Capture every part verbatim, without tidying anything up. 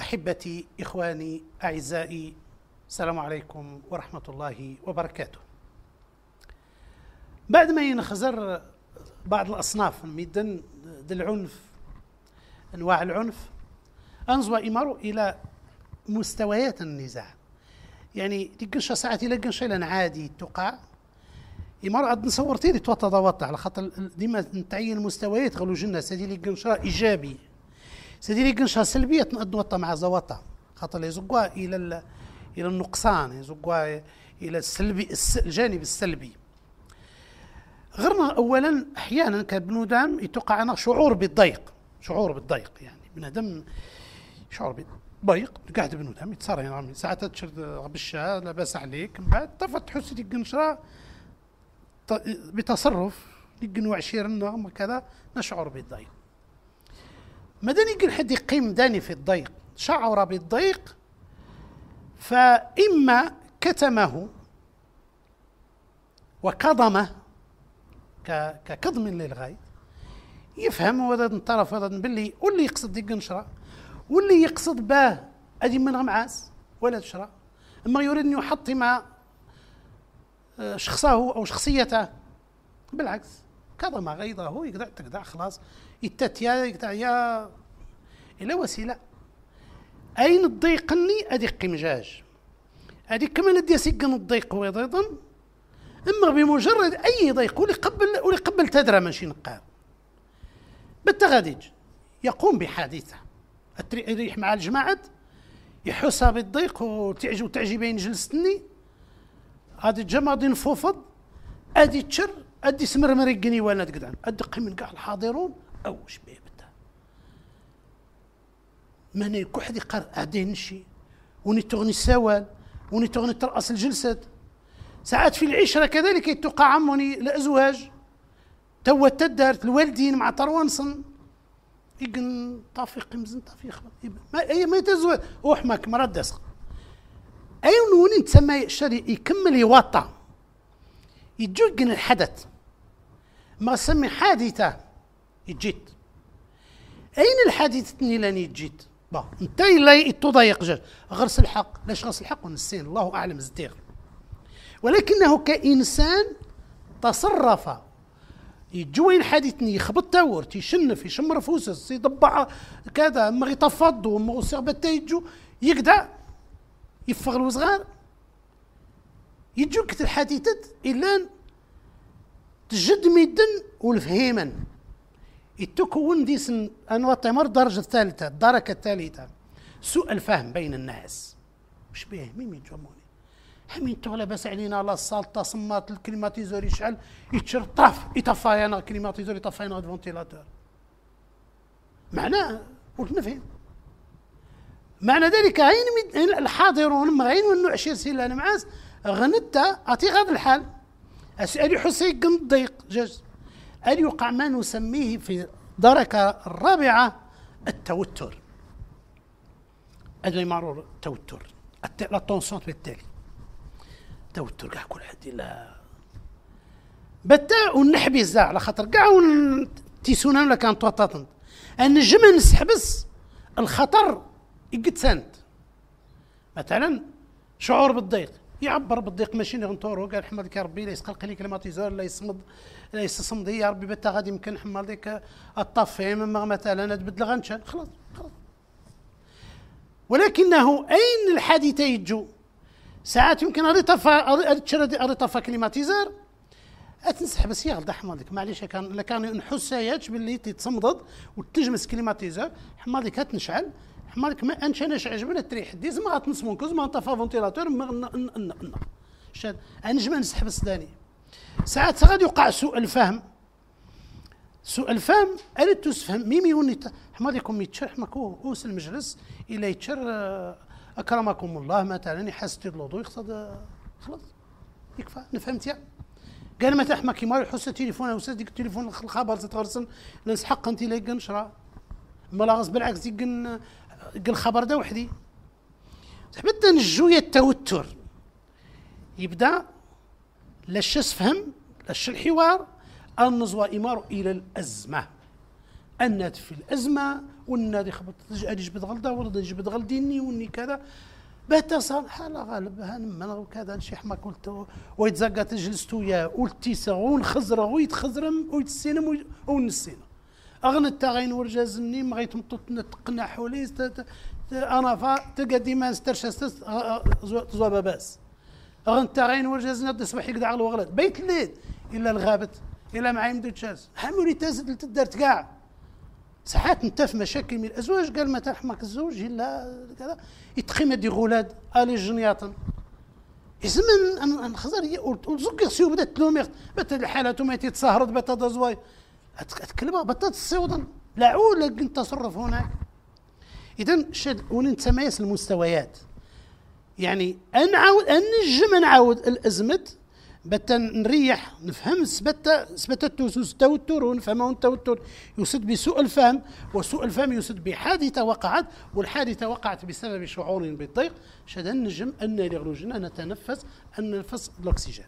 أحبتي إخواني أعزائي، السلام عليكم ورحمة الله وبركاته. بعد ما ينخزر بعض الأصناف الميدن العنف، أنواع العنف، أنزوا إمارو إلى مستويات النزاع. يعني تلقنش ساعات إلى قنش إلى عادي تقع إمارو عاد نصورتي لي توطى ضوطة على خاطر ديما نتعين المستويات غلو جنة سادي لي قنشا إيجابي سادي لي قنشا سلبية تنوطى مع زوطة خاطر يزقوا إلى إلى النقصان، يزقوا إلى السلبي الجانب السلبي. غيرنا أولا أحيانا كبنودم يتوقع أنا شعور بالضيق، شعور بالضيق يعني بنادم شعور بالضيق قاعد بنودم يتصار يعني ساعات تشرد غبشة لاباس عليك، من بعد طفت تحس ديك القنشرة بتصرف يقن وعشيرنا كذا نشعر بالضيق. مداني يقن حد يقيم داني في الضيق، شعر بالضيق فإما كتمه وكظمه ككظم للغاية، يفهم هذا الطرف هذا باللي واللي يقصد ديك النشرة واللي يقصد باه أدي من غمعاس ولا تشرى، أما يريد أن يحطم شخصه أو شخصيته بالعكس كظم غيظه يقدع تقدع خلاص يتتيا يقدع يا إلى وسيلة. أين تضيقني أدي مجاج أدي كمان أدي سيقن الضيق ويضيضن، إما بمجرد أي ضيق ولي قبل ولي قبل تدرى ماشي نقار بالتغاديج يقوم بحادثة يريح مع الجماعة يحسها بالضيق وتعجب وتعجبين جلستني هادي الجماعة دي نفوفض أدي تشر أدي سمرمر يقني وانا تقدعن أدقي من كاع الحاضرون أو شبيه بتا ماني كوحد يقر أدين شي وني تغني السوال وني تغني ترأس الجلسة. ساعات في العشرة كذلك يتوقع عموني الأزواج توا تدارت الوالدين مع طروانصن يقن طافق مزن طافيق ما أي ما يتزوج وحماك مرد دسق أي نوني تسمى شري يكمل يوطى يجوجن الحدث ما سمي حادثة يجيت أين الحادثة لاني يجيت با انت لا تضيق جاج غرس الحق لاش غرس الحق ونسين الله أعلم الزدير، ولكنه كإنسان تصرف يجوين حادثني يخبط تاور تيشنف يشمر فوسس يضبع كذا ما يطفض وما صعبته يجو يقدع يفغل وصغار يجوك الحادثة إلا تجد ميدن والفهيما يتكون ديسن أنواع التمر الدرجة الثالثة الدركة الثالثة سوء الفهم بين الناس. مش بيه مين يجمعوني حمين تغلى بس علينا على السالطة صمات الكليماتيزور يشعل يتشر طاف يطفاينا الكليماتيزور يطفاينا الفونتيلاتور معناه قلت نفهم معنى ذلك عين الحاضرون مغين والنوع عشير سيلا نمعاس غنتا أعطي غاد الحال أسأل حسين قن ضيق جز أن يقع ما نسميه في دركة الرابعة التوتر. أجل معروف التوتر التونسيون بالتالي توتر كاع كل حد لا بتا ونحبي الزاع على خاطر كاع تيسونا ولا كان توطاطن أن جمع نسحبس الخطر يقد سنت مثلا شعور بالضيق يعبر بالضيق ماشي نغنطورو قال حمد يا ربي لا يسقلق لي كلماتيزور لا يصمد لا يصمد يا ربي بتا غادي يمكن حمل ديك الطفيم مثلا تبدل غنشان خلاص خلاص. ولكنه أين الحادثة يجو ساعات يمكن هذه طفا تشرد هذه طفا كليماتيزور اتنسحب بس يغلط حمادك معليش كان لا كان نحس ياج باللي تتصمدد وتجمس كليماتيزور حمادك تنشعل حمادك ما انش انا عجبنا تريح ديز ما غتنصمون كوز ما طفا فونتيلاتور ما ان ان ان شاد انجم نسحب السداني. ساعات غادي يوقع سوء الفهم سوء الفهم الا تفهم ميمي وني حمادكم يتشرح ماكو اوس المجلس الى يتشر أكرمكم الله مثلا يحس الوضوء يقصد خلاص يكفى نفهمت يعني قال ما تحمى كيما يحس التليفون او ديك التليفون الخبر تتغرسن نسحق انت لا نشرا ما لا غصب بالعكس يقن الخبر ده وحدي بدا نجوية التوتر يبدا لاش فهم لاش الحوار النزوة إمار إلى الأزمة أنت في الأزمة والنادي خبط غادي يجبد غلطه ولا يجبد غلطيني وني كذا بات صالحه لا غالب هنمن وكذا شي حما قلت ويتزقى تجلس وياه والتيسا ونخزره ويتخزرم ويتسينم ونسينا اغنى التاغين ورجازني ما غيتمطط نتقنا حولي انا فا تلقى ديما استرشست زوابا باس اغنى التاغين ورجازنا تصبح يقدع على الوغلات بيت الليل الا الغابت الا معايا مدو تشاز حمولي تازد لتدارت كاع ساعات انت في مشاكل من الازواج قال ما ترحمك الزوج الا كذا يتخيم دي غولاد الي جنياطن يزمن ان نخزر وزق سيو بدات تلومي بات الحالات ما تتصهرت بات دزواي اتكلم بطات السودان لا عول انت تصرف هناك اذا شد ونتميز المستويات يعني نعاود نجم نعاود الازمت بتا نريح نفهم سبت سبت التوتر ونفهمه التوتر يسد بسوء الفهم وسوء الفهم يسد بحادثه وقعت والحادثه وقعت بسبب شعور بالضيق شد النجم ان لغلوجنا نتنفس النفس الاكسجين.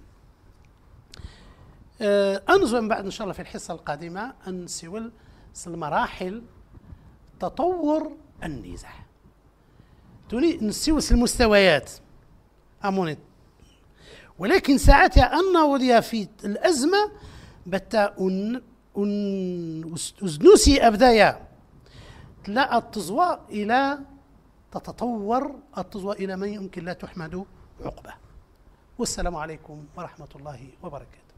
أه انظر من بعد ان شاء الله في الحصه القادمه ان سوال المراحل تطور النزاع توني نسيوس المستويات امونيت ولكن ساعتها أن وضع في الأزمة بتا أن أزنوسي أبدايا تلاقى التزوى إلى تتطور التزوى إلى ما يمكن لا تحمد عقبه. والسلام عليكم ورحمة الله وبركاته.